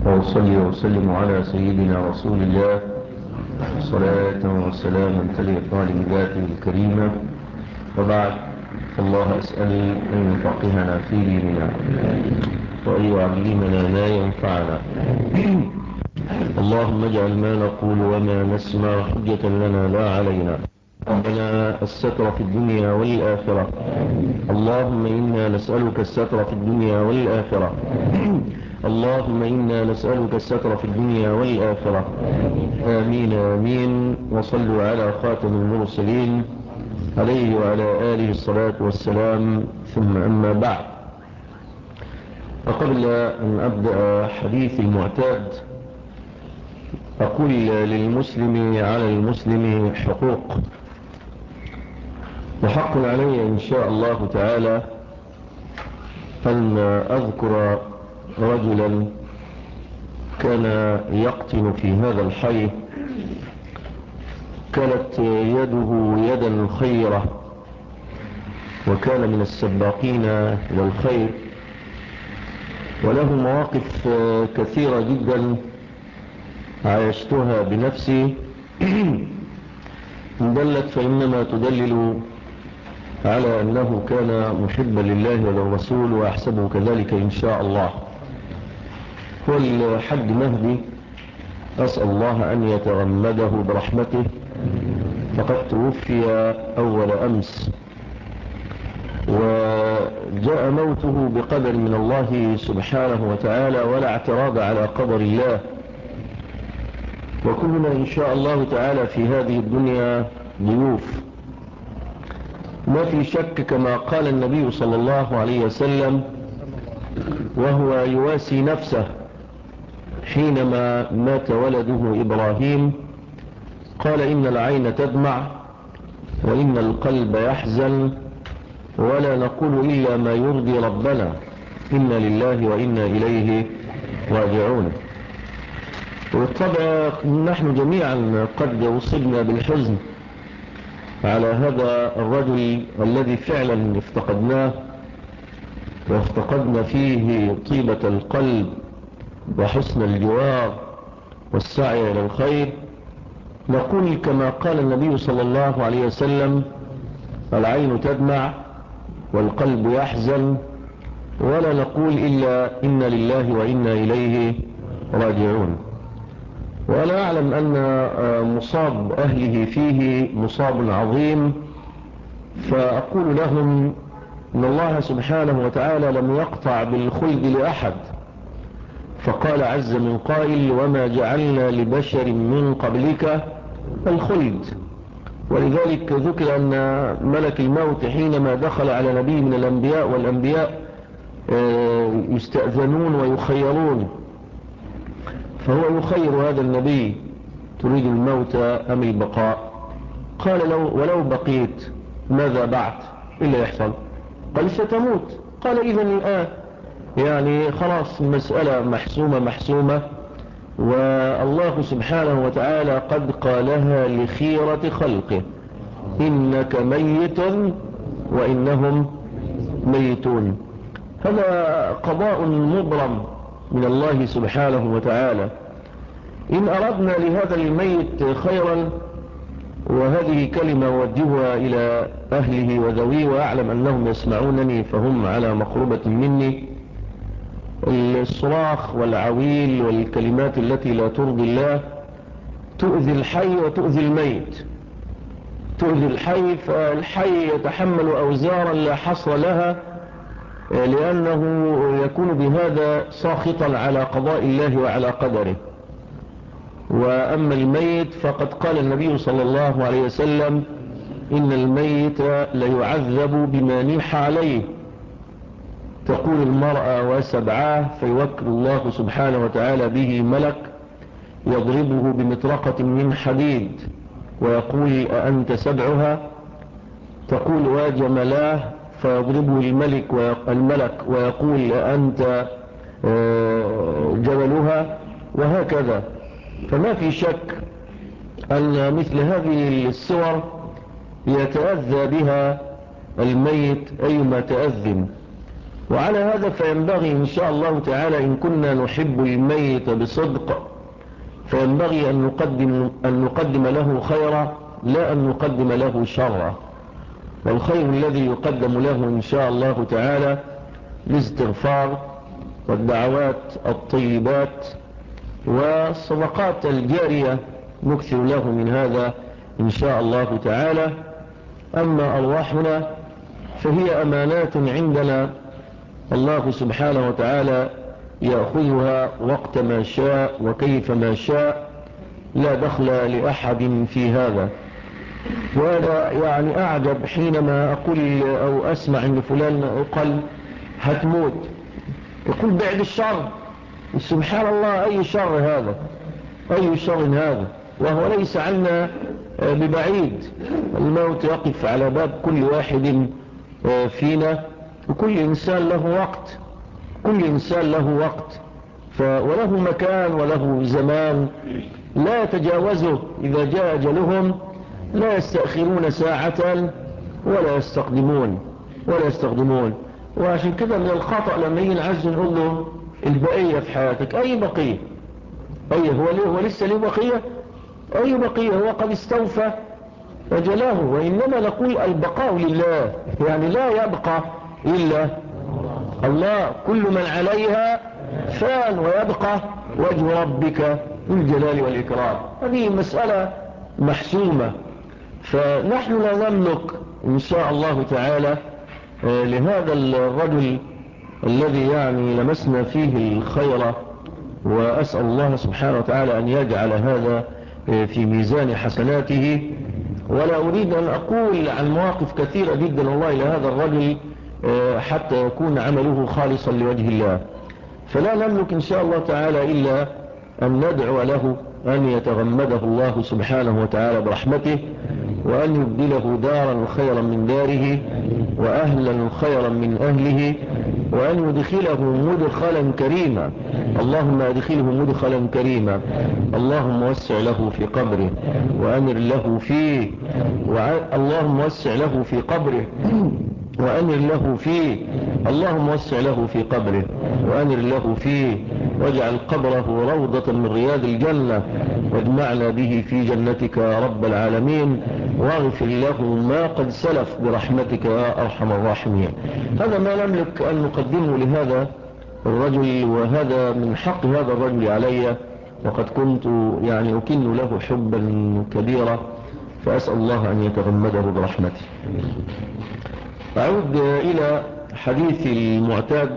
وأصلي وسلم على سيدنا رسول الله صلاة وسلاما تليقان بذاته الكريمة. وبعد، الله أسأل أن يفقهنا في ديننا وأن يعلمنا ما ينفعنا. اللهم اجعل ما نقول وما نسمع حجة لنا لا علينا. ربنا الستر في الدنيا والآخرة. اللهم إنا نسألك الستر في الدنيا والآخرة. اللهم إنا نسألك الستر في الدنيا والآخرة. آمين آمين. وصلوا على خاتم المرسلين عليه وعلى آله الصلاة والسلام. ثم أما بعد، وقبل أن أبدأ حديث المعتاد أقول للمسلم على المسلم حقوق، وحق علي إن شاء الله تعالى أن أذكر رجلا كان يقطن في هذا الحي، كانت يده يدا خيرة، وكان من السباقين إلى الخير، وله مواقف كثيرة جدا عايشتها بنفسي دلت فإنما تدلل على أنه كان محبا لله وللرسول، وأحسبه كذلك إن شاء الله. هو الحج مهدي، أسأل الله أن يتغمده برحمته، فقد توفي أول أمس، وجاء موته بقدر من الله سبحانه وتعالى، ولا اعتراض على قدر الله. وكلنا إن شاء الله تعالى في هذه الدنيا ضيوف. ما في شك كما قال النبي صلى الله عليه وسلم وهو يواسي نفسه حينما مات ولده إبراهيم، قال: إن العين تدمع وإن القلب يحزن، ولا نقول إلا ما يرضي ربنا، إنا لله وإنا إليه راجعون. وبالطبع نحن جميعا قد أصبنا بالحزن على هذا الرجل الذي فعلا افتقدناه، وافتقدنا فيه طيبة القلب وحسن الجوار والسعي إلى الخير. نقول كما قال النبي صلى الله عليه وسلم: العين تدمع والقلب يحزن، ولا نقول إلا إنا لله وإنا إليه راجعون. وأنا أعلم أن مصاب أهله فيه مصاب عظيم، فأقول لهم إن الله سبحانه وتعالى لم يقطع بالخلد لأحد، فقال عز من قائل: وما جعلنا لبشر من قبلك الخلد. ولذلك ذكر أن ملك الموت حينما دخل على نبي من الأنبياء، والأنبياء يستأذنون ويخيرون، فهو يخير هذا النبي: تريد الموت أم البقاء؟ قال: ولو بقيت ماذا بعد؟ إلا يحصل؟ قال: ستموت. قال: إذن الآن يعني خلاص المسألة محسومة، والله سبحانه وتعالى قد قالها لخيرة خلقه: إنك ميت وإنهم ميتون. هذا قضاء مبرم من الله سبحانه وتعالى. إن أردنا لهذا الميت خيرا، وهذه كلمة أوجهها إلى أهله وذويه، وأعلم أنهم يسمعونني فهم على مقربة مني، الصراخ والعويل والكلمات التي لا ترضي الله تؤذي الحي وتؤذي الميت. تؤذي الحي، فالحي يتحمل أوزارا لا حصر لها، لأنه يكون بهذا ساخطا على قضاء الله وعلى قدره. وأما الميت فقد قال النبي صلى الله عليه وسلم: إن الميت ليعذب بما نيح عليه. تقول المرأة وسبعاه، فيوكل الله سبحانه وتعالى به ملك يضربه بمطرقة من حديد ويقول: أأنت سبعها؟ تقول: وجملاه، فيضربه الملك ويقول: أأنت جبلها؟ وهكذا. فما في شك أن مثل هذه الصور يتأذى بها الميت أيما تأذن. وعلى هذا فينبغي إن شاء الله تعالى إن كنا نحب الميت بصدق فينبغي أن نقدم له خيرا لا أن نقدم له شرا. والخير الذي يقدم له إن شاء الله تعالى الاستغفار والدعوات الطيبات والصدقات الجارية نكثر له من هذا إن شاء الله تعالى. أما أرواحنا فهي أمانات عندنا، الله سبحانه وتعالى يأخذها وقت ما شاء وكيف ما شاء، لا دخل لأحد في هذا. وأنا يعني أعجب حينما أقول أو أسمع أن فلان قال هتموت، يقول بعد الشر. سبحان الله، أي شر هذا؟ أي شر هذا؟ وهو ليس عنا ببعيد. الموت يقف على باب كل واحد فينا، وكل إنسان له وقت، كل إنسان له وقت وله مكان وله زمان لا يتجاوزه. إذا جاء أجلهم لا يستأخرون ساعة ولا يستقدمون. وعشان كده من الخطأ لما يجي نعز نقول له البقية في حياتك. أي بقية؟ هو لسه له بقية؟ أي بقية؟ هو قد استوفى أجله. وإنما نقول البقاء لله، يعني لا يبقى إلا الله. كل من عليها فان ويبقى وجه ربك ذو الجلال والإكرام. هذه مسألة محسومة. فنحن لا نملك إن شاء الله تعالى لهذا الرجل الذي يعني لمسنا فيه الخير، وأسأل الله سبحانه وتعالى أن يجعل هذا في ميزان حسناته. ولا أريد أن أقول عن مواقف كثيرة جدا والله إلى هذا الرجل حتى يكون عمله خالصا لوجه الله. فلا نملك إن شاء الله تعالى إلا أن ندعو له أن يتغمده الله سبحانه وتعالى برحمته، وأن يبدله دارا خيرا من داره وأهلا خيرا من أهله، وأن يدخله مدخلا كريما. اللهم أدخله مدخلا كريما. اللهم وسع له في قبره وأنر له فيه، اللهم وسع له في قبره وأنر له فيه، اللهم وسع له في قبره وأنر له فيه، واجعل قبره روضة من رياض الجنة، واجمعنا به في جنتك يا رب العالمين، واغفر له ما قد سلف برحمتك يا أرحم الراحمين. هذا ما نملك أن نقدمه لهذا الرجل، وهذا من حق هذا الرجل علي، وقد كنت يعني أكن له حبا كبيرا، فأسأل الله أن يتغمده برحمته. أعود إلى حديث المعتاد.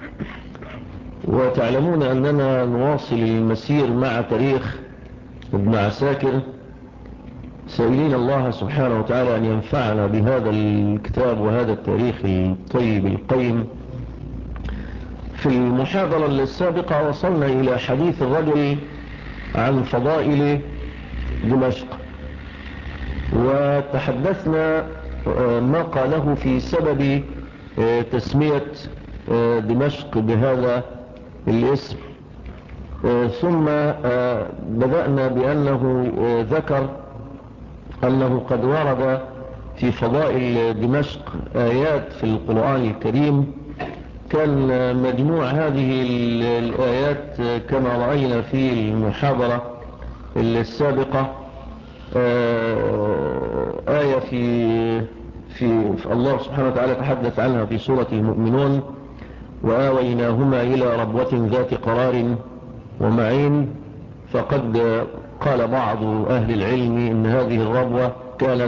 وتعلمون أننا نواصل المسير مع تاريخ ابن عساكر، سائلين الله سبحانه وتعالى أن ينفعنا بهذا الكتاب وهذا التاريخ الطيب القيم. في المحاضرة السابقة وصلنا إلى حديث الرجل عن فضائل دمشق، وتحدثنا ما قاله في سبب تسمية دمشق بهذا الاسم. ثم بدأنا بأنه ذكر أنه قد ورد في فضائل دمشق آيات في القرآن الكريم. كان مجموع هذه الآيات كما رأينا في المحاضرة السابقة آية في الله سبحانه وتعالى تحدث عنها في سورة المؤمنون: وآويناهما إلى ربوة ذات قرار ومعين. فقد قال بعض أهل العلم إن هذه الربوة كانت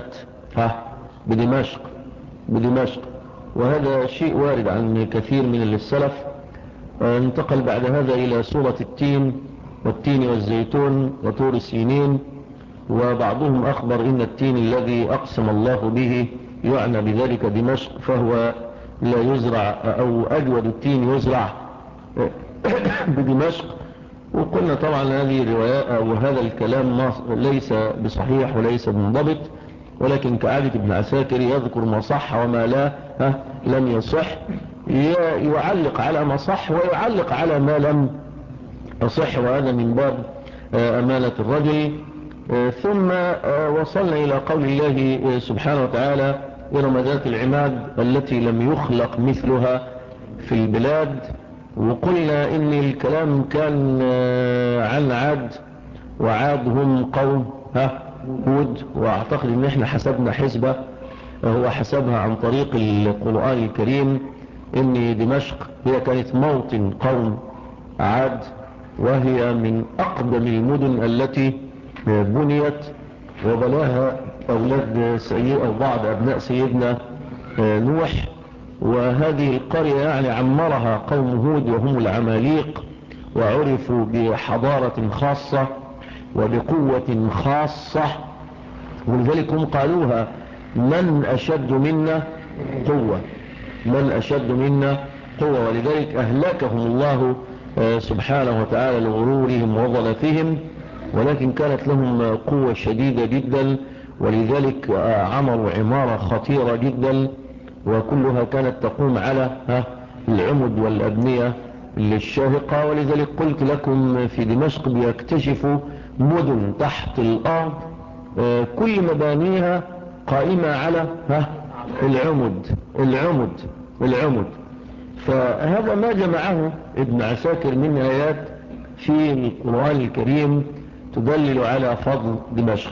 بدمشق، وهذا شيء وارد عن كثير من السلف. انتقل بعد هذا إلى سورة التين والتين والزيتون وطور سينين، وبعضهم أخبر إن التين الذي أقسم الله به يعنى بذلك دمشق، فهو لا يزرع أو أجود التين يزرع بدمشق. وقلنا طبعا هذه الرواية وهذا الكلام ليس بصحيح وليس منضبط، ولكن كعادة ابن عساكر يذكر ما صح وما لا لم يصح، يعلق على ما صح ويعلق على ما لم يصح، وهذا من باب أمانة الرجل. ثم وصلنا إلى قول الله سبحانه وتعالى: إرم ذات العماد التي لم يخلق مثلها في البلاد. وقلنا ان الكلام كان عن عاد، وعاد هم قوم هود. واعتقد ان احنا حسبنا حسبة، هو حسبها عن طريق القرآن الكريم، ان دمشق هي كانت موطن قوم عاد، وهي من اقدم المدن التي بنيت وبناها اولاد سيد او بعض ابناء سيدنا نوح. وهذه القرية يعني عمرها قوم هود وهم العماليق، وعرفوا بحضارة خاصة وبقوة خاصة، ولذلك هم قالوها من أشد منا قوة، من أشد منا قوة. ولذلك أهلكهم الله سبحانه وتعالى لغرورهم وضلتهم، ولكن كانت لهم قوة شديدة جدا، ولذلك عمروا عمارة خطيرة جدا، وكلها كانت تقوم على العمد والأبنية الشاهقة. ولذلك قلت لكم في دمشق بيكتشفوا مدن تحت الأرض كل مبانيها قائمة على العمد. فهذا ما جمعه ابن عساكر من آيات في القرآن الكريم تدلل على فضل دمشق.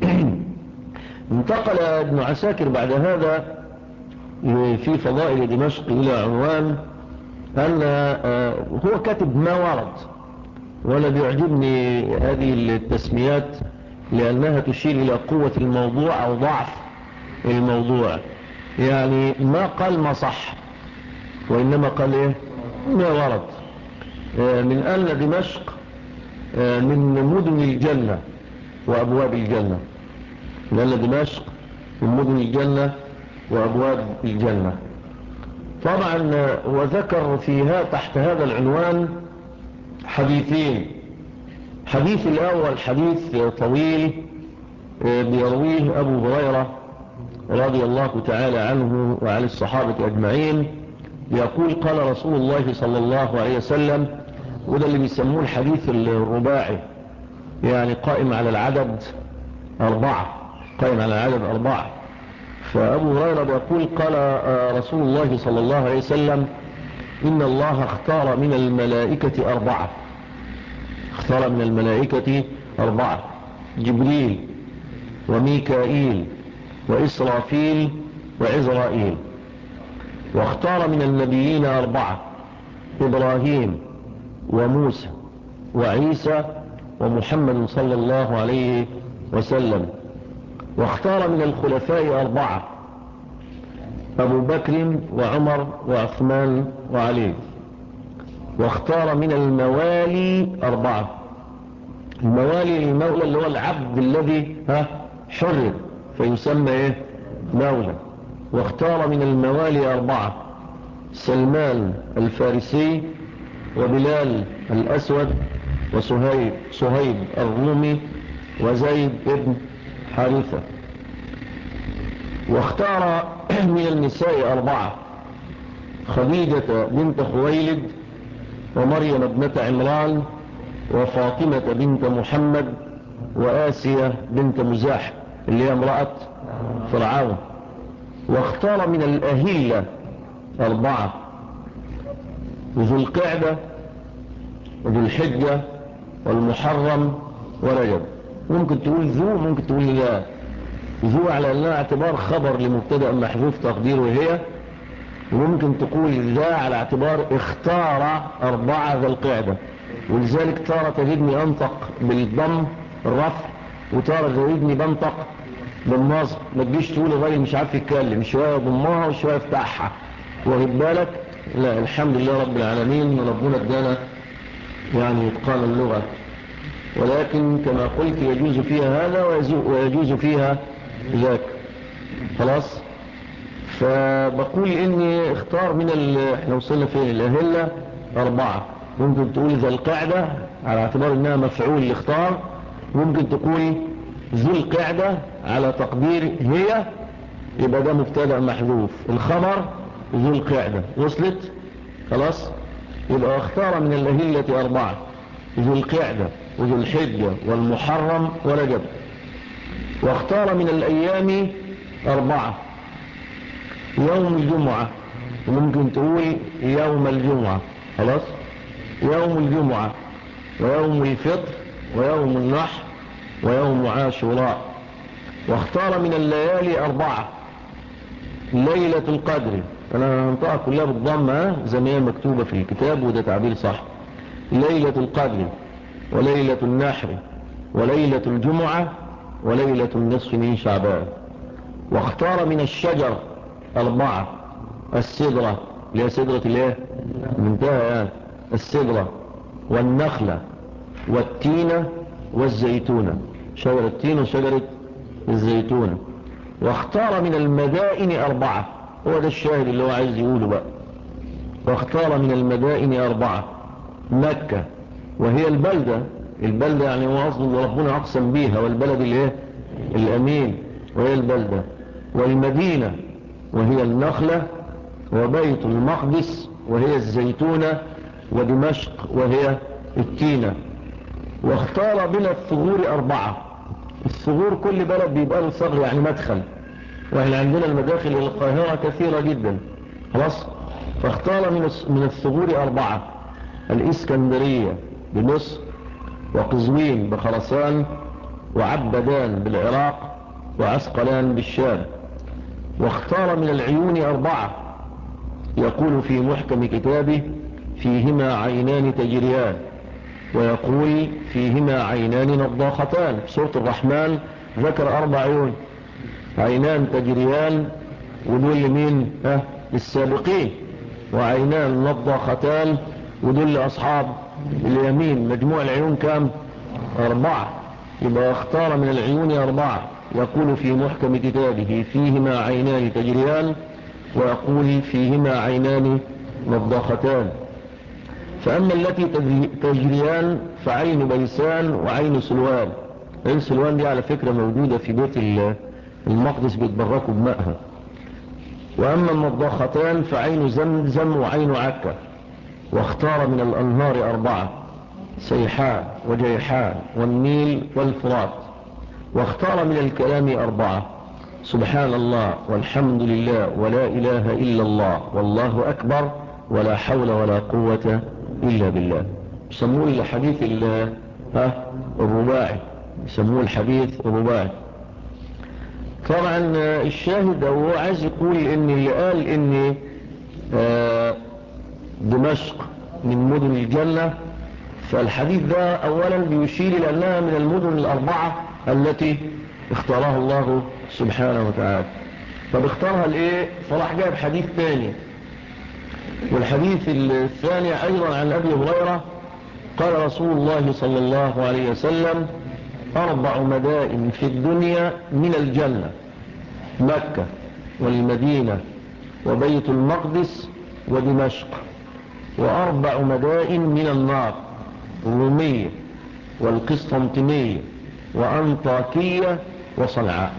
انتقل ابن عساكر بعد هذا في فضائل دمشق إلى عنوان أن هو كاتب ما ورد، ولا بيعجبني هذه التسميات لأنها تشير إلى قوة الموضوع أو ضعف الموضوع. يعني ما قال ما صح، وإنما قال إيه ما ورد، من أن دمشق من مدن الجنة وأبواب الجنة، لأن دمشق من مدن الجنة وأبواب الجنة. طبعا وذكر فيها تحت هذا العنوان حديثين. حديث الأول حديث طويل بيرويه أبو هريرة رضي الله تعالى عنه وعن الصحابة أجمعين، يقول قال رسول الله صلى الله عليه وسلم، وده اللي بيسموه الحديث الرباعي، يعني قائم على العدد 4، قائم على العدد 4. فأبو هريرة بيقول قال رسول الله صلى الله عليه وسلم إن الله اختار من الملائكة 4، اختار من الملائكة 4، جبريل وميكائيل وإسرافيل وعزرائيل. واختار من النبيين 4، إبراهيم وموسى وعيسى ومحمد صلى الله عليه وسلم. واختار من الخلفاء 4، أبو بكر وعمر وعثمان وعلي. واختار من الموالي 4، الموالي المولى اللي هو العبد الذي حرر فيسمى ايه مولى. واختار من الموالي 4، سلمان الفارسي وبلال الأسود وصهيب الرومي وزيد بن حارثة. واختار من النساء 4، خديجة بنت خويلد ومريم ابنة عمران وفاطمة بنت محمد وآسية بنت مزاح اللي هي امرأة فرعون. واختار من الأهلة 4، ذو القعدة وذو الحجة والمحرم ورجب. ممكن تقول ذو، ممكن تقول لا. ذو على أنها اعتبار خبر لمبتدأ محذوف تقديره هي، وممكن تقول ذا على اعتبار اختار 4 ذو القعدة. ولذلك تارة تجدني أنطق بالضم الرفع، وتارة تجدني بنطق بالنصب. ما تجيش تقول الراجل مش عارف يتكلم، شوية ضمها وشوية افتحها، واخد بالك؟ لا، الحمد لله رب العالمين، ربنا ادانا يعني اتقان اللغة. ولكن كما قلت يجوز فيها هذا ويجوز فيها ذاك. خلاص. فبقول اني اختار من احنا وصلنا فين؟ الأهلة 4. ممكن تقول ذا القعدة على اعتبار انها مفعول الاختار، ممكن تقول ذو القعدة على تقدير هي، يبقى ده مبتدأ محذوف، الخبر ذو القعدة. وصلت؟ خلاص. يبقى اختار من الأهلة 4، ذو القعدة وذو الحجة والمحرم ورجب. واختار من الأيام 4، يوم الجمعة وممكن تقول يوم الجمعة، خلاص، يوم الجمعة ويوم الفطر ويوم النحر ويوم عاشوراء. واختار من الليالي 4: ليلة القدر، أنا هنطقها كلها بالضمة زي ما هي مكتوبة في الكتاب وده تعبير صح، ليلة القدر وليلة النحر وليلة الجمعة وليلة النصف من شعبان. واختار من الشجر 4: السدرة، اللي هي سدرة الايه منتهى يعني السدرة، والنخلة والتينة والزيتونة، شجرة التين وشجرة الزيتونة. واختار من المدائن 4، هو ده الشاهد اللي هو عايز يقوله بقى. واختار من المدائن 4: مكة وهي البلدة يعني هو أصل ربنا أقسم بيها، والبلد الايه الأمين وهي البلدة، والمدينة وهي النخلة، وبيت المقدس وهي الزيتونة، ودمشق وهي التينة. واختار بين الثغور 4، الثغور كل بلد بيبقى له ثغر يعني مدخل، واحنا عندنا المداخل الى القاهرة كثيرة جدا، خلاص. فاختار من الثغور 4: الاسكندرية بمصر، وقزوين بخراسان، وعبدان بالعراق، وعسقلان بالشام. واختار من العيون 4: يقول في محكم كتابه فيهما عينان تجريان، ويقول فيهما عينان نضاختان. في سورة الرحمن ذكر 4 عيون، عينان تجريان ودول لمين؟ للسابقين، وعينان نضاختان ودول لأصحاب اليمين. مجموع العيون كام؟ 4. يبقى اختار من العيون 4: يقول في محكم كتابه فيهما عينان تجريان، ويقول فيهما عينان نضاختان. فأما التي تجريان فعين بيسان وعين سلوان. عين سلوان دي على فكرة موجودة في بيت المقدس بيتبركوا بمائها. وأما النضاختان فعين زمزم وعين عكا. واختار من الأنهار 4: سيحان وجيحان والنيل والفرات. واختار من الكلام 4: سبحان الله والحمد لله ولا إله إلا الله والله أكبر ولا حول ولا قوة إلا بالله. يسموه الحديث الرباعي، يسموه الحديث الرباعي. طبعا الشاهد هو عايز يقول ان اللي قال ان دمشق من مدن الجنة، فالحديث ده اولا بيشير لانها من المدن 4 التي اختارها الله سبحانه وتعالى. طب اختارها لإيه؟ فراح جاب حديث ثاني، والحديث الثاني أيضا عن أبي هريرة قال رسول الله صلى الله عليه وسلم: 4 مدائن في الدنيا من الجنة: مكة والمدينة وبيت المقدس ودمشق. و4 مدائن من النار: الرومية والقسطنطينية وأنطاكية وصنعاء.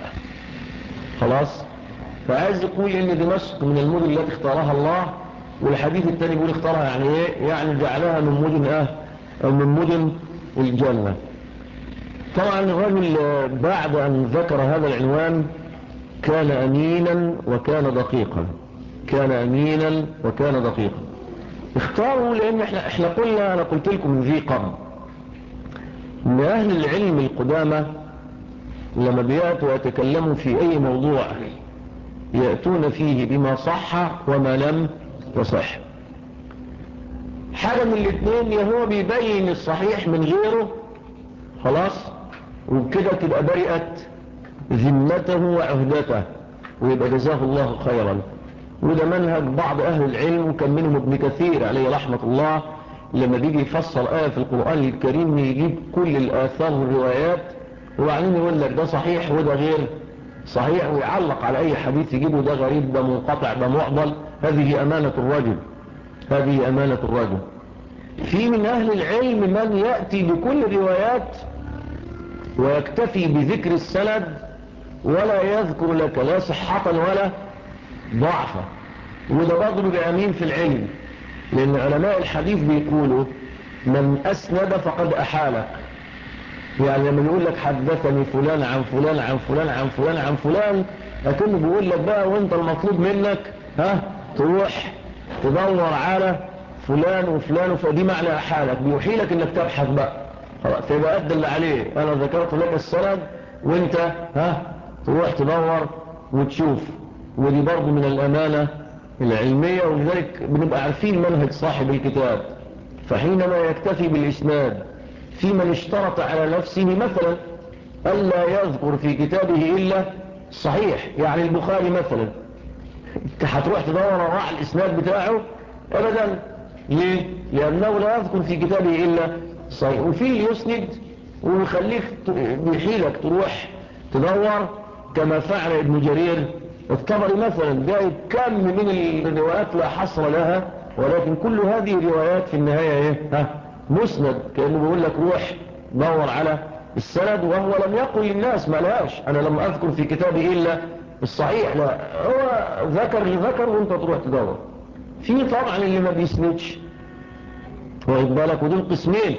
خلاص. فعايز يقول ان دمشق من المدن التي اختارها الله، والحديث الثاني يقول اختارها يعني ايه؟ يعني جعلها من مدن او من مدن الجنة. طبعا الرجل بعد ان ذكر هذا العنوان كان امينا وكان دقيقا، كان امينا وكان دقيقا. اختاروا لان احنا قلنا، انا قلت لكم من ذي قبل ان اهل العلم القدامى لما بيأتوا يتكلموا في اي موضوع يأتون فيه بما صح وما لم يصح. حاجة من الاثنين، يا هو بيبين الصحيح من غيره خلاص وبكده تبقى برئت ذمته وعهدته ويبقى جزاه الله خيرا. وده منهج بعض اهل العلم، وكان منهم ابن كثير عليه رحمة الله لما بيجي يفسر آية في القرآن الكريم يجيب كل الآثار والروايات وبعدين يقول لك ده صحيح وده غير صحيح، ويعلق على اي حديث يجيبه ده غريب ده منقطع ده معضل. هذه امانة الرجل، هذه امانة الرجل. في من اهل العلم من يأتي بكل الروايات ويكتفي بذكر السند ولا يذكر لك لا صحة ولا ضعفا، وده برضه بأمين في العلم، لان علماء الحديث بيقولوا من اسند فقد احالك. يعني لما يقول لك حدثني فلان عن فلان عن فلان عن فلان عن فلان، لكنه بيقول لك بقى وانت المطلوب منك تروح تدور على فلان وفلان، فدي معنى حالك بيوحيلك انك تبحث بقى خلاص، فيبقى قد اللي عليه. انا ذكرت لك السند وانت تروح تدور وتشوف. ودي برضو من الامانة العلمية، ولذلك بنبقى عارفين منهج صاحب الكتاب. فحينما يكتفي بالإسناد في من اشترط على نفسه مثلا ألا يذكر في كتابه إلا صحيح، يعني البخاري مثلا هتروح تدور على الإسناد بتاعه أبدا. ليه؟ لأنه لا يذكر في كتابه إلا صحيح. وفي اللي يسند ويخليك بيحيلك تروح تدور كما فعل ابن جرير الطبري مثلا، جايب كم من الروايات لا حصر لها، ولكن كل هذه الروايات في النهاية مسند، كأنه بيقول لك روح دور على السند، وهو لم يقل للناس ما لهاش أنا لم أذكر في كتابي إلا الصحيح، لا، هو ذكر وانت تروح تدور. في طبعا اللي ما بيسندش واخد بالك، ودول قسمين.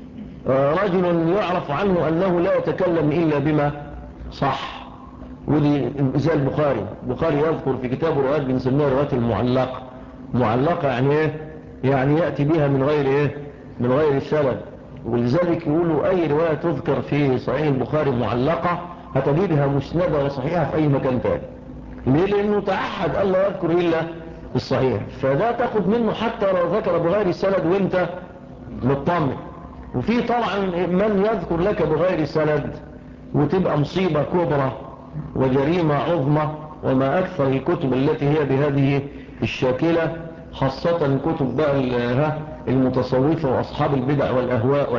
رجل يعرف عنه أنه لا يتكلم إلا بما صح، ودي زي البخاري يذكر في كتابه روايات بنسميها روايات المعلقة. معلقة يعني ايه؟ يعني يأتي بها من غير السند. ولذلك يقولوا أي رواية تذكر في صحيح البخاري معلقة هتجدها مسندة وصحيحة في أي مكان تاني. ليه؟ لأنه تعهد ألا يذكر إلا الصحيح، فده تاخد منه حتى لو ذكر بغير السند وانت مطمن. وفي طبعا من يذكر لك بغير سند وتبقى مصيبة كبرى وجريمة عظمى، وما أكثر الكتب التي هي بهذه الشاكلة، خاصة كتب بقى المتصوفة وأصحاب البدع والأهواء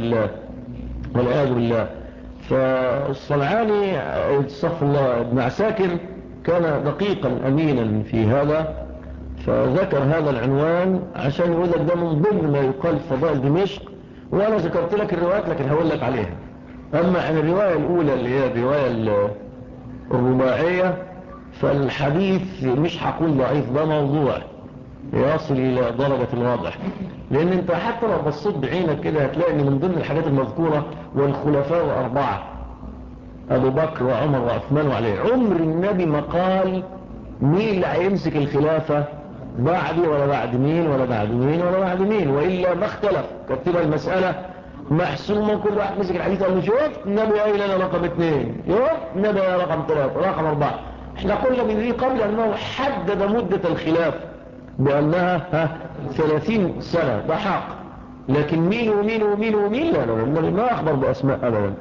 والعياذ بالله. فالصنعاني استغفر الله ابن عساكر كان دقيقا أمينا في هذا، فذكر هذا العنوان عشان يقول لك ده من ضمن ما يقال في فضائل دمشق. وأنا ذكرت لك الروايات لكن هقول لك عليها. أما عن الرواية الأولى اللي هي الرواية الرباعية، فالحديث مش هقول ضعيف، ده موضوع يصل إلى درجة الواضح. لأن أنت حتى لو بصيت بعينك كده هتلاقي أن من ضمن الحاجات المذكورة والخلفاء 4 أبو بكر وعمر وعثمان وعلي. عمر النبي ما قال مين اللي هيمسك الخلافة بعدي ولا بعد مين ولا بعد مين ولا بعد مين، وإلا ما اختلف، كانت تبقى المسألة محسومة. كل واحد مسك الحديث قال له شوف النبي قايل انا رقم 2، شوف النبي رقم 3، رقم 4. احنا قلنا من ذي قبل انه حدد مدة الخلافة بانها 30 سنة، ده حق. لكن مين ومين ومين ومين لا، النبي ما اخبر باسماء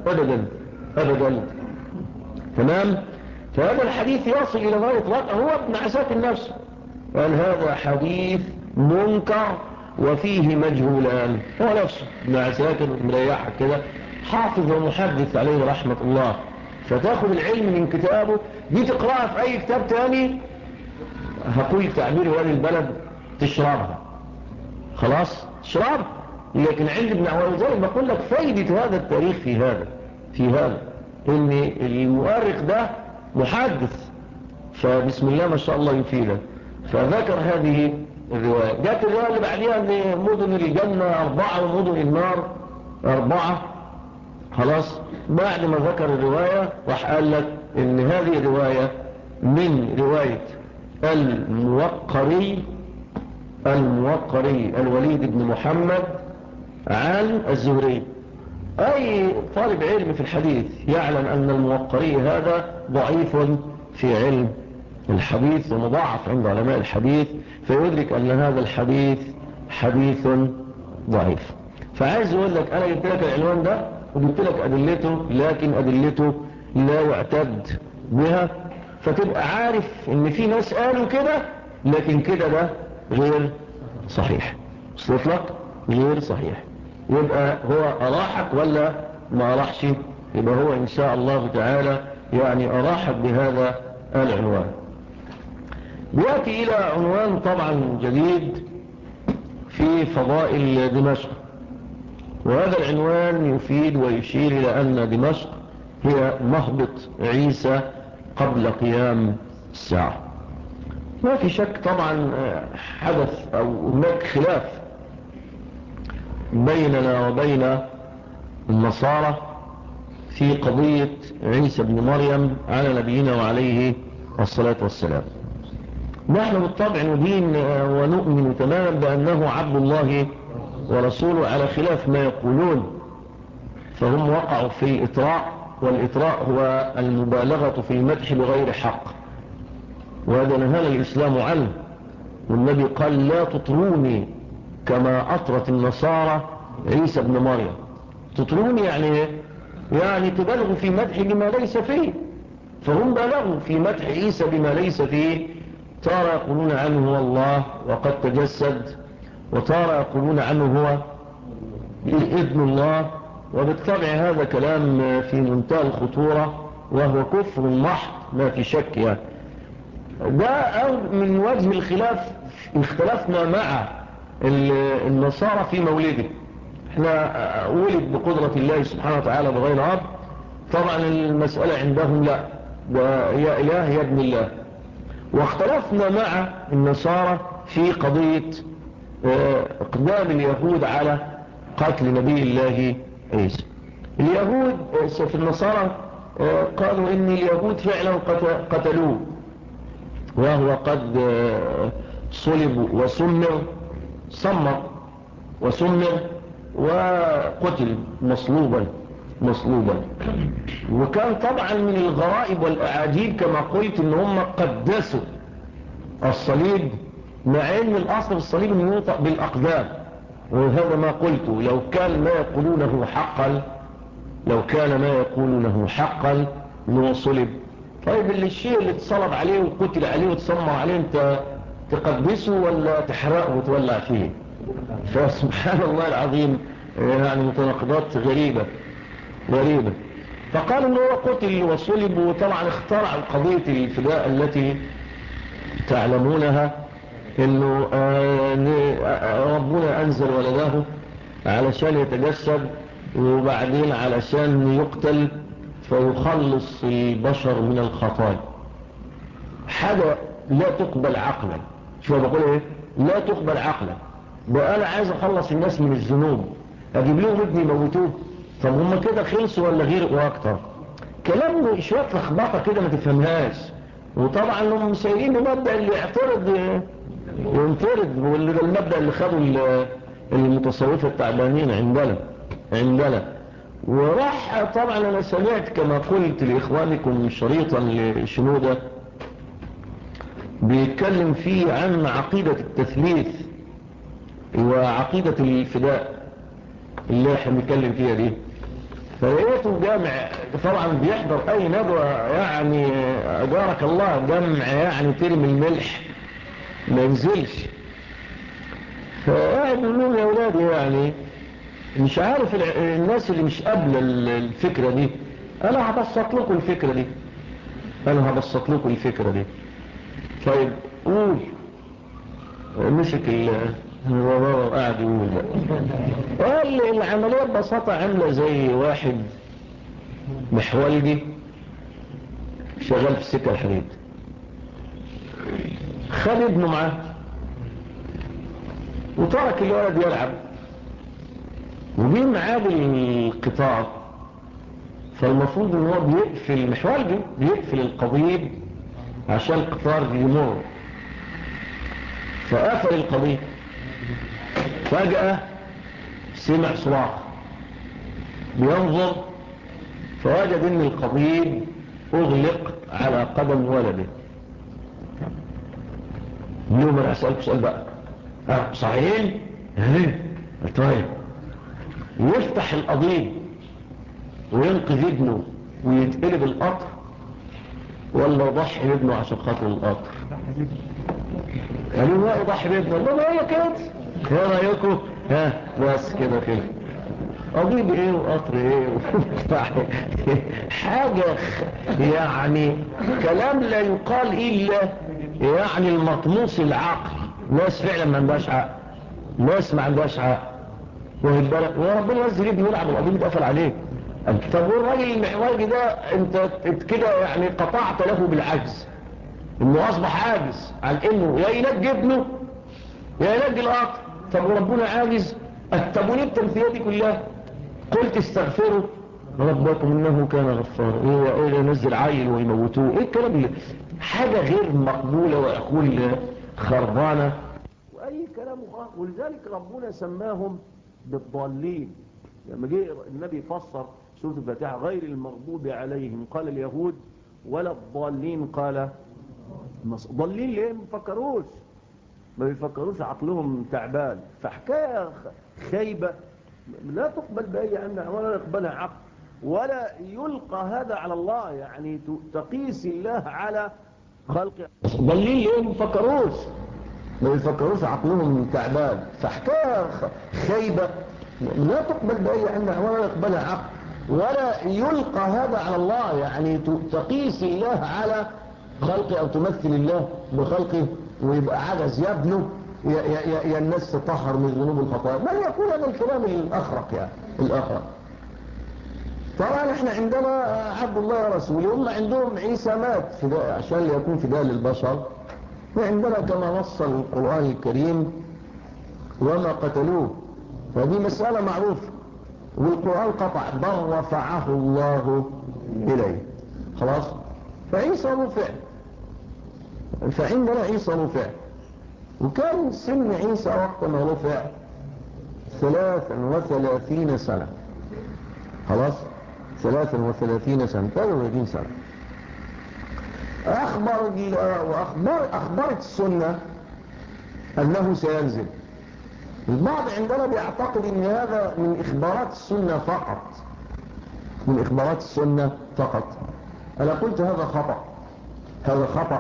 ابدا. تمام. فهذا الحديث يصل الى غاية الواقع. هو ابن عساكر نفسه قال هذا حديث منكر وفيه مجهولان. هو نفسه ابن عساكر مريحك كده، حافظ ومحدث عليه رحمة الله. فتاخذ العلم من كتابه، دي تقرأها في اي كتاب تاني هقول تعبير هذه البلد تشربها خلاص تشرب. لكن عند ابن عوازل بقول لك فايدة هذا التاريخ في هذا ان المؤرخ ده محدث، فبسم الله ما شاء الله يفيده. فذكر هذه الرواية. جاءت الرواية اللي بعدها ان مدن الجنة 4 ومدن النار 4. خلاص بعد ما ذكر الرواية راح قال لك ان هذه الرواية من رواية الموقري الوليد بن محمد عن الزهري. اي طالب علم في الحديث يعلم ان الموقري هذا ضعيف في علم الحديث ومضاعف عند علماء الحديث، فيدرك ان هذا الحديث حديث ضعيف. فعايز اقول لك انا جبت لك العنوان ده وجبت لك ادلته، لكن ادلته لا يعتد بها، فتبقى عارف ان في ناس قالوا كده لكن كده ده غير صحيح. وصلت لك غير صحيح. يبقى هو اراحك ولا ما اراحش؟ يبقى هو ان شاء الله تعالى يعني اراحك بهذا العنوان. بيأتي إلى عنوان طبعا جديد في فضائل دمشق، وهذا العنوان يفيد ويشير إلى أن دمشق هي مهبط عيسى قبل قيام الساعة. ما في شك طبعا حدث أو هناك خلاف بيننا وبين النصارى في قضية عيسى بن مريم على نبينا وعليه الصلاة والسلام. نحن بالطبع ندين ونؤمن تماما بأنه عبد الله ورسوله على خلاف ما يقولون، فهم وقعوا في الإطراء، والإطراء هو المبالغة في المدح بغير حق، وهذا نهانا الإسلام عنه. والنبي قال لا تطروني كما أطرت النصارى عيسى بن مريم. تطروني يعني تبالغوا في مدح بما ليس فيه، فهم بالغوا في مدح عيسى بما ليس فيه. تارى يقولون عنه هو الله وقد تجسد، وتارى يقولون عنه هو ابن الله، وبالطبع هذا كلام في منتهى الخطورة، وهو كفر محض ما في شك يعني. ده من وجه الخلاف اختلفنا مع النصارى في مولده. احنا ولد بقدرة الله سبحانه وتعالى بغير أب، طبعا المسألة عندهم لا، ده يا إله يا ابن الله. واختلفنا مع النصارى في قضية اقدام اليهود على قتل نبي الله عيسى. اليهود في النصارى قالوا ان اليهود فعلا قتلوه، وهو قد صلب وسمر، صمر وسمر وقتل مصلوبا. وكان طبعا من الغرائب والأعاجيب كما قلت ان هم قدسوا الصليب، مع ان الاصل الصليب انه ينطق بالاقدام، وهذا ما قلته. لو كان ما يقولونه حقا انه صلب، طيب الشيء اللي اتصلب عليه وقتل عليه وتصمر عليه انت تقدسه ولا تحرقه وتولع فيه؟ فسبحان الله العظيم، يعني متناقضات غريبة. فقالوا انه هو قتل وصلب، وطبعا اخترعوا قضية الفداء التي تعلمونها، انه ربنا انزل ولده علشان يتجسد، وبعدين علشان يقتل فيخلص البشر من الخطايا. حاجة لا تقبل عقلا. شو بقول ايه؟ لا تقبل عقلا. بقى انا عايز اخلص الناس من الذنوب، اجيب لهم ابني يموتوه؟ طب هم كده خلصوا ولا غيروا اكتر؟ كلام شوية لخبطة كده ما تفهمهاش. وطبعا هم سايقين المبدأ اللي يعترض ينطرد، واللي ده المبدأ اللي خدوا المتصوفة التعبانين عندنا. وراح طبعا انا سمعت كما قلت لاخوانكم شريطا لشنودة بيتكلم فيه عن عقيدة التثليث وعقيدة الفداء اللي احنا بنتكلم فيها دي. فلقيته جامع طبعا بيحضر اي ندوة، يعني اجارك الله، جمع يعني ترمي الملح ما ينزلش. فقاعد يقول لهم يا اولادي، يعني مش عارف الناس اللي مش قابله الفكرة دي، انا هبسط لكم الفكرة دي. طيب قول. مسك الوضع قاعد يقول قال العملية ببساطة عاملة زي واحد محولجي شغال في سكة الحديد، خد ابنه معاه وترك الولد يلعب، وبين معاد القطار، فالمفروض ان هو بيقفل محولجي، بيقفل القضيب عشان القطار يمر، فقفل القضيب. فجأة سمع صراخ، بينظر فوجد ان القضيب اغلق على قدم ولده. اليوم انا اسألك سؤال بقى، صحيح؟ طيب يفتح القضيب وينقذ ابنه ويتقلب القطر، ولا يضحي بابنه عشان خاطر القطر؟ قالوا لا يضحي بابنه. الله ما هي كده، ايه رايكم؟ بس كده قضيب ايه وقطر ايه حاجة يعني كلام لا يقال الا يعني المطموس العقل. ناس فعلا ما عندهاش عقل، وربنا نزل ابنه يلعب القضيب اتقفل عليه. طب والراجل المحورجي ده انت كده يعني قطعت له بالعجز، انه اصبح عاجز عن انه يا ينجي ابنه يا ينجي القطر. طب وربنا عاجز؟ طب وليه التمثيلات دي كلها؟ قلت استغفروا ربكم انه كان غفارا. ايه ينزل عيل ويموتوه؟ ايه الكلام اللي حاجة غير مقبولة وعقول خربانة وأي كلام ولذلك ربنا سماهم بالضالين. لما جه النبي فسر سورة الفاتحة غير المغضوب عليهم قال اليهود ولا الضالين قال ضالين ليه؟ ما بيفكروش عقلهم تعبان. فحكاية خيبة لا تقبل بأي عمل ولا يقبلها عقل ولا يلقى هذا على الله. يعني تقيس الله على خلقه. ضالين ليه؟ ما بيفكروش عقلهم تعبان. فحكاية خيبة لا تقبل بأي عمل ولا يقبلها عقل ولا يلقى هذا على الله. يعني تقيس الله على خلقه أو تمثل الله بخلقه ويبقى عجز يبنه يا الناس تطهر من ذنوب الخطايا. من يقول هذا الكلام الأخرق يعني الأخرق. طبعا احنا عندنا عبد الله ورسوله، هم عندهم عيسى مات عشان يكون فداء للبشر، وعندنا كما نص القرآن الكريم وما قتلوه، فدي مسألة معروفة والقرآن قطع بل رفعه الله إليه. خلاص. فعيسى رفع، فعندنا عيسى رفع، وكان سن عيسى وقت ما رفع 33 سنة. خلاص 33 سنة 33 سنة. أخبرت السنة أنه سينزل. البعض عندنا بيعتقد أن هذا من إخبارات السنة فقط، من إخبارات السنة فقط. أنا قلت هذا خطأ، هذا خطأ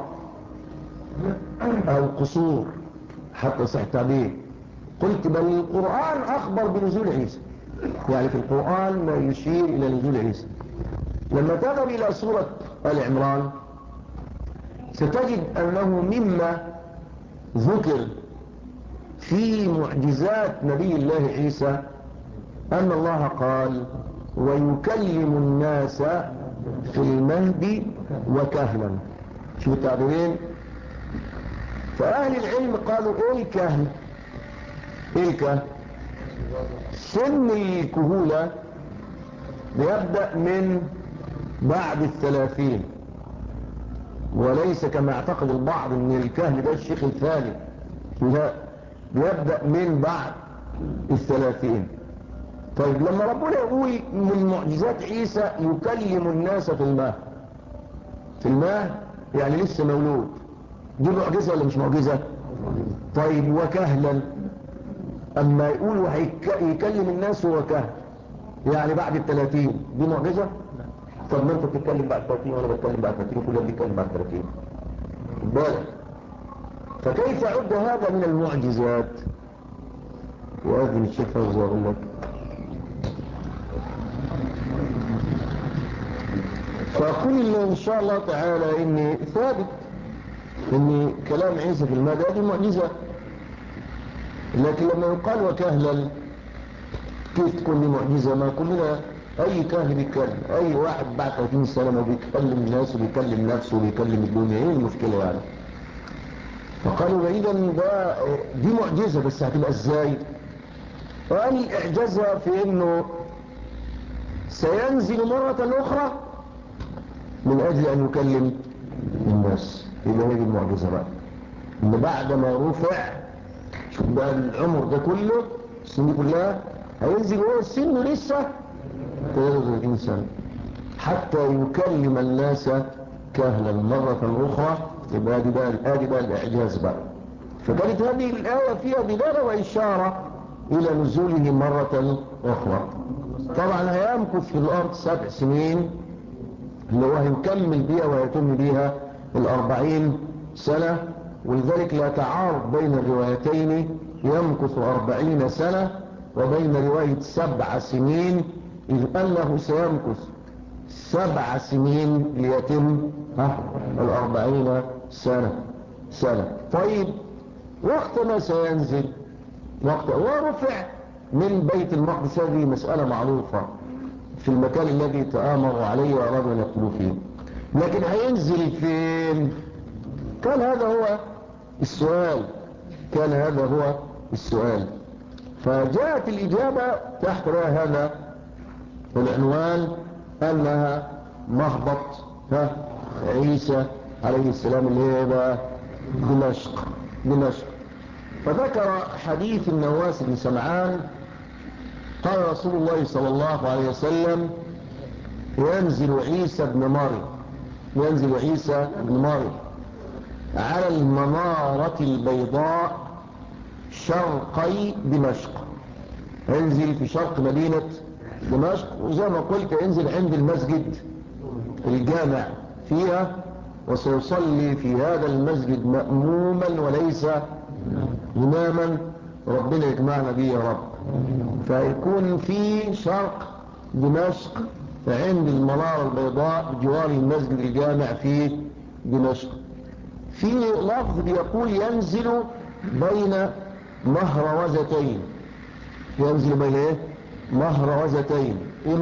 أو قصور حتى صح تعبير. قلت بل القرآن أخبر بنزول عيسى، يعني في القرآن ما يشير إلى نزول عيسى. لما تذهب إلى سورة آل عمران ستجد أنه مما ذكر في معجزات نبي الله عيسى أن الله قال ويكلم الناس في المهد وكهلا. شو التعبيرين؟ فأهل العلم قالوا ايه الكهل؟ ايه الكهل؟ سن الكهولة بيبدأ من بعد 30، وليس كما اعتقد البعض ان الكهل ده الشيخ الثاني، لا، بيبدأ من بعد 30. طيب لما ربنا يقول من معجزات عيسى يكلم الناس في المهد، في المهد يعني لسه مولود، دي معجزة ولا مش معجزة؟ طيب وكهلا، اما يقولوا يكلم الناس هو كهل يعني بعد 30، دي معجزة؟ طب ما انت بتتكلم بعد 30 وانا بتكلم بعد 30 كلنا بنتكلم بعد 30 بالك. فكيف عد هذا من المعجزات؟ وأذن الشيخ فوزي أقول لك. فأقول إن شاء الله تعالى إني ثابت إن كلام عيسى في المهد هذه معجزة، لكن لما يقال وكهلا كيف تكون لي معجزة؟ ما كلنا أي كاهل بيتكلم، أي واحد بعد 30 سنة ما بيكلم الناس وبيكلم نفسه وبيكلم الدنيا، إيه المشكلة يعني؟ فقالوا إذا دي معجزة، بس هتبقى إزاي؟ قال إعجازها في إنه سينزل مرة أخرى من أجل أن يكلم الناس. إذا هذه المعجزة بقى إن بعد ما رفع شوف بقى العمر ده كله، السنة كلها هينزل وهو السن لسه 33 سنة حتى يكلم الناس كهلا مرة أخرى. يبقى ادي بقى الإعجاز بقى. فكانت هذه الآية فيها دلالة وإشارة إلى نزوله مرة أخرى. طبعا هيمكث في الأرض 7 سنين اللي هو هيكمل بيها ويتم بيها 40 سنة، ولذلك لا تعارض بين الروايتين، يمكث 40 سنة وبين رواية 7 سنين، إذ أنه سيمكث 7 سنين ليتم 40 سنة. طيب وقت ما سينزل، وقت ورفع من بيت المقدس، هذه مسألة معروفة في المكان الذي تآمروا عليه وأرادوا أن يقتلوا فيه، لكن هينزل فين؟ كان هذا هو السؤال. فجاءت الإجابة تحت هذا العنوان أنها مهبط عيسى عليه السلام اللي هي بقى دمشق. فذكر حديث النواس بن سمعان قال رسول الله صلى الله عليه وسلم ينزل عيسى بن مريم على المنارة البيضاء شرقي دمشق. ينزل في شرق مدينة دمشق، وزي ما قلت ينزل عند المسجد الجامع فيها، وسيصلي في هذا المسجد مأموما وليس إماما. ربنا يجمعنا به يا رب. فيكون في شرق دمشق عند المنارة البيضاء بجوار المسجد الجامع في دمشق. في لفظ يقول ينزل بين مهروزتين. ينزل بين ايه؟ مهروزتين. ايه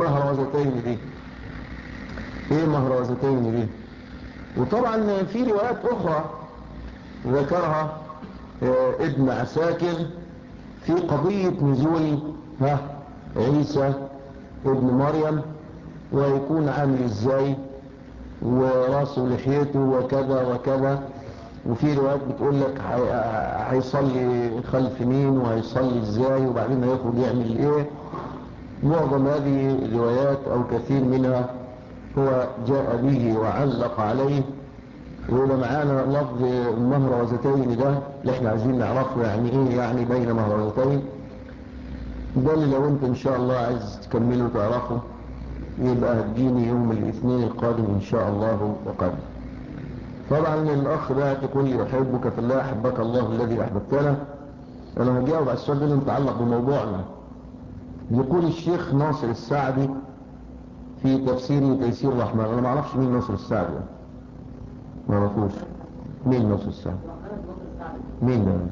مهروزتين دي؟ وطبعا في روايات اخرى ذكرها ابن عساكر في قضية نزول عيسى ابن مريم، ويكون عامل ازاي وراسه لحيته وكذا وكذا. وفي روايات بتقول لك هيصلي خلف مين وهيصلي ازاي وبعدين هيخرج يعمل ايه. معظم هذه الروايات او كثير منها هو جاء به وعلق عليه. وإذا معانا لفظ المهروزتين ده اللي احنا عايزين نعرفه يعني ايه، يعني بين مهروزتين. ده اللي لو انت ان شاء الله عايز تكمله وتعرفه يبقى هتجيني يوم الاثنين القادم ان شاء الله وقدم. طبعا الاخ ده تقول لي احبك في الله احبك الله الذي احببتنا. انا هجاوب على السؤال ده متعلق بموضوعنا. يقول الشيخ ناصر السعدي في تفسير تيسير الرحمن. انا ما اعرفش مين ناصر السعدي، ما اعرفوش مين ناصر السعدي. مين ده؟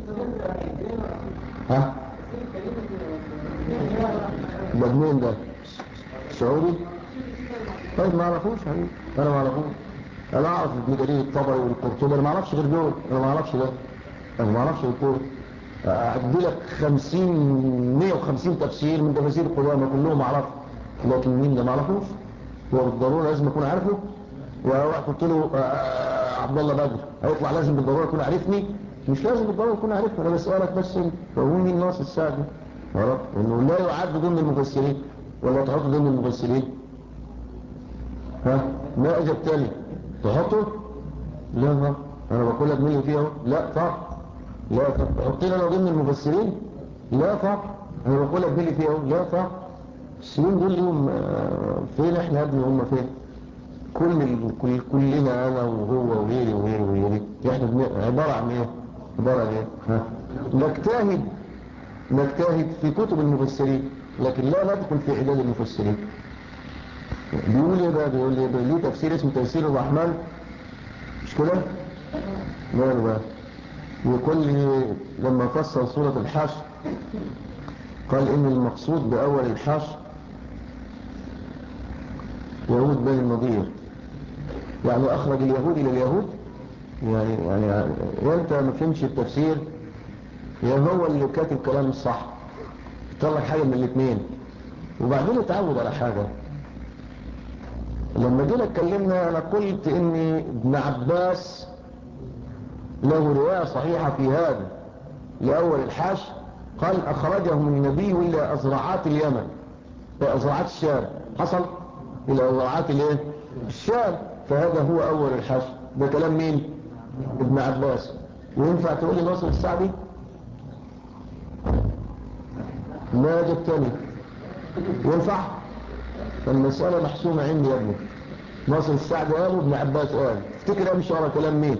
ده مين ده؟ سعودي؟ طيب ما اعرفوش حبيبي، انا ما اعرفوش. انا اعرف ابن جرير الطبري والقرطبي، انا ما اعرفش غير دول. انا ما اعرفش ده، انا ما اعرفش دول. اعدي لك 150 تفسير من تفاسير القدامى كلهم اعرفه، لكن مين ده ما اعرفوش. هو بالضروره لازم اكون عارفه؟ وواحد قلت له عبد الله بدر هيطلع لازم بالضروره يكون عارفني؟ مش لازم بالضروره يكون عارفني، انا بسالك بس انت. فهو مين ناصر السعدي؟ عرفت انه لا يعد ضمن المفسرين ولا تحطه ضمن المفسرين؟ ما اجبتني تحطه؟ لا انا بقول لك مين فيه. لا طبعا، لا طبعا. تحطينا لو ضمن المفسرين؟ لا طبعا. انا بقول لك مين فيه؟ لا طبعا. السنين دول لهم فين؟ احنا يا ابني هم فين؟ كلنا انا وهو وغيري احنا عباره عن ايه؟ نجتهد في كتب المفسرين، لكن لا ندخل في عداد المفسرين. بيقول ايه بقى؟ بيقول ايه؟ ليه تفسير اسمه تيسير الرحمن، مش كده؟ ماله بقى؟ يقول لي لما فسر سورة الحشر قال ان المقصود باول الحشر يهود بني النضير، يعني اخرج اليهود الى اليهود. يعني انت ما فهمش التفسير، يا هو اللي كاتب كلام الصح طلع حاجه من الاثنين. وبعدين اتعود على حاجه. لما جينا اتكلمنا انا قلت ان ابن عباس له روايه صحيحه في هذا لاول الحشر، قال اخرجهم النبي الى ازرعات اليمن، ازرعات الشام. حصل الى ازرعات الايه؟ الشام. فهذا هو اول الحشر. ده كلام مين؟ ابن عباس. وينفع تقول لي ناصر السعدي؟ ما جبتني ينفع؟ فالمسألة محسومة عندي يا ابني. ناصر السعدي قال وابن عباس قال. تفتكر امشي ورا كلام مين؟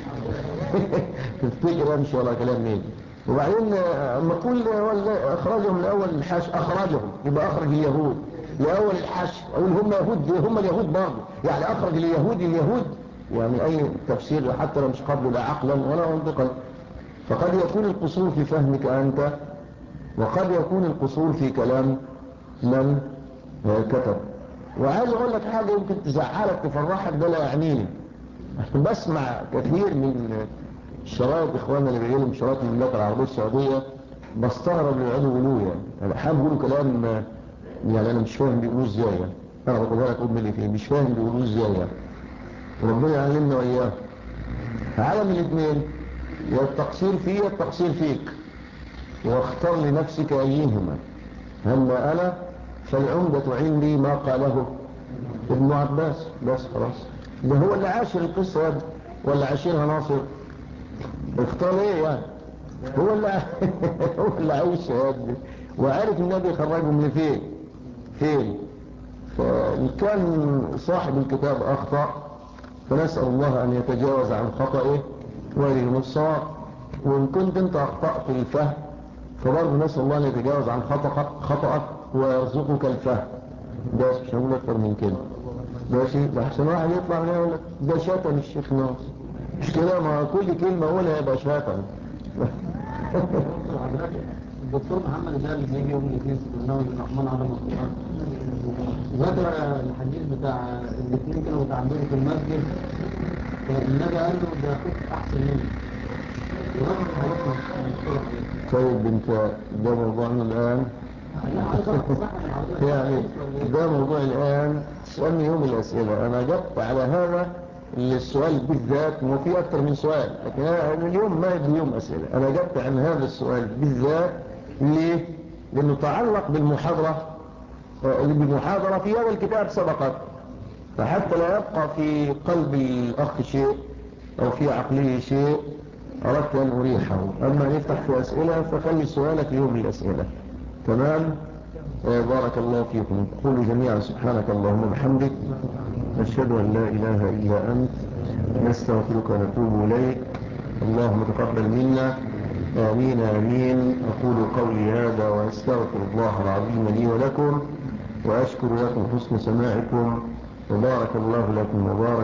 تفتكر امشي ورا كلام مين؟ وبعدين اما اقول اخرجهم لاول الحشر، اخرجهم يبقى اخرج اليهود لاول الحشر، اقول هم يهود، هم اليهود برضه، يعني اخرج اليهود. يعني اي تفسير حتى لو مش قبله لا عقلا ولا منطقا. فقد يكون القصور في فهمك انت، وقد يكون القصور في كلام من كتب. وعايز اقول لك حاجه يمكن تزعلك تفرحك، ده لا يعنيني. بسمع كثير من الشرايط اخواننا اللي بيقولوا شرايط المملكه العربيه السعوديه، بستغرب اللي يقعدوا يقولوه. يعني احيانا بيقولوا كلام يعني انا مش فاهم بيقولوه ازاي. انا بقولها لك ام اللي فيه مش فاهم بيقولوه ازاي. وربنا يعلمنا وإياه. عالم الاثنين، يا التقصير فيه يا التقصير فيك، واختار لنفسك أيهما. أما أنا فالعمدة عندي ما قاله ابن عباس، بس خلاص. ده هو اللي عاشر القصة دي ولا عاشرها ناصر؟ اختار ايه يعني؟ هو اللي هو اللي عايش دي، وعارف النبي خرجهم لفين فين. فإن كان صاحب الكتاب أخطأ فنسأل الله أن يتجاوز عن خطأه ويرهم الصواب، وإن كنت أنت أخطأت الفهم فبرضه نسأل الله أن يتجاوز عن خطأك ويرزقك الفهم. ده مش هقول أكتر من كده. ماشي، لحسن واحد يطلع يقول لك ده شتم الشيخ ناصر، مش كده؟ ما كل كلمة أقولها يبقى شتم. الدكتور محمد ده اللي بيجي يوم الاثنين في برنامج الرحمن على القرآن ذكر الحديث بتاع الاثنين كانوا متعبدين في المسجد، فالنبي قال له ده اخوك احسن مني. طيب انت ده موضوعنا الآن يعني ده موضوع الآن سؤالني يوم الأسئلة. أنا جبت على هذا السؤال بالذات، وفي أكثر من سؤال، لكن اليوم ما يبدو يوم أسئلة. أنا جبت عن هذا السؤال بالذات. ليه؟ لأنه تعلق بالمحاضرة في هذا الكتاب سبقت، فحتى لا يبقى في قلب الأخ شيء أو في عقله شيء أردت أن أريحه. أما نفتح في أسئلة فخلي سؤالك يوم الأسئلة. تمام؟ بارك الله فيكم. قولوا جميعا سبحانك اللهم وبحمدك، نشهد أن لا إله إلا أنت، نستغفرك ونتوب إليك. اللهم تقبل منا، آمين آمين. أقول قولي هذا وأستغفر الله العظيم لي ولكم، وأشكر لكم حسن سماعكم، وبارك الله لكم وبارك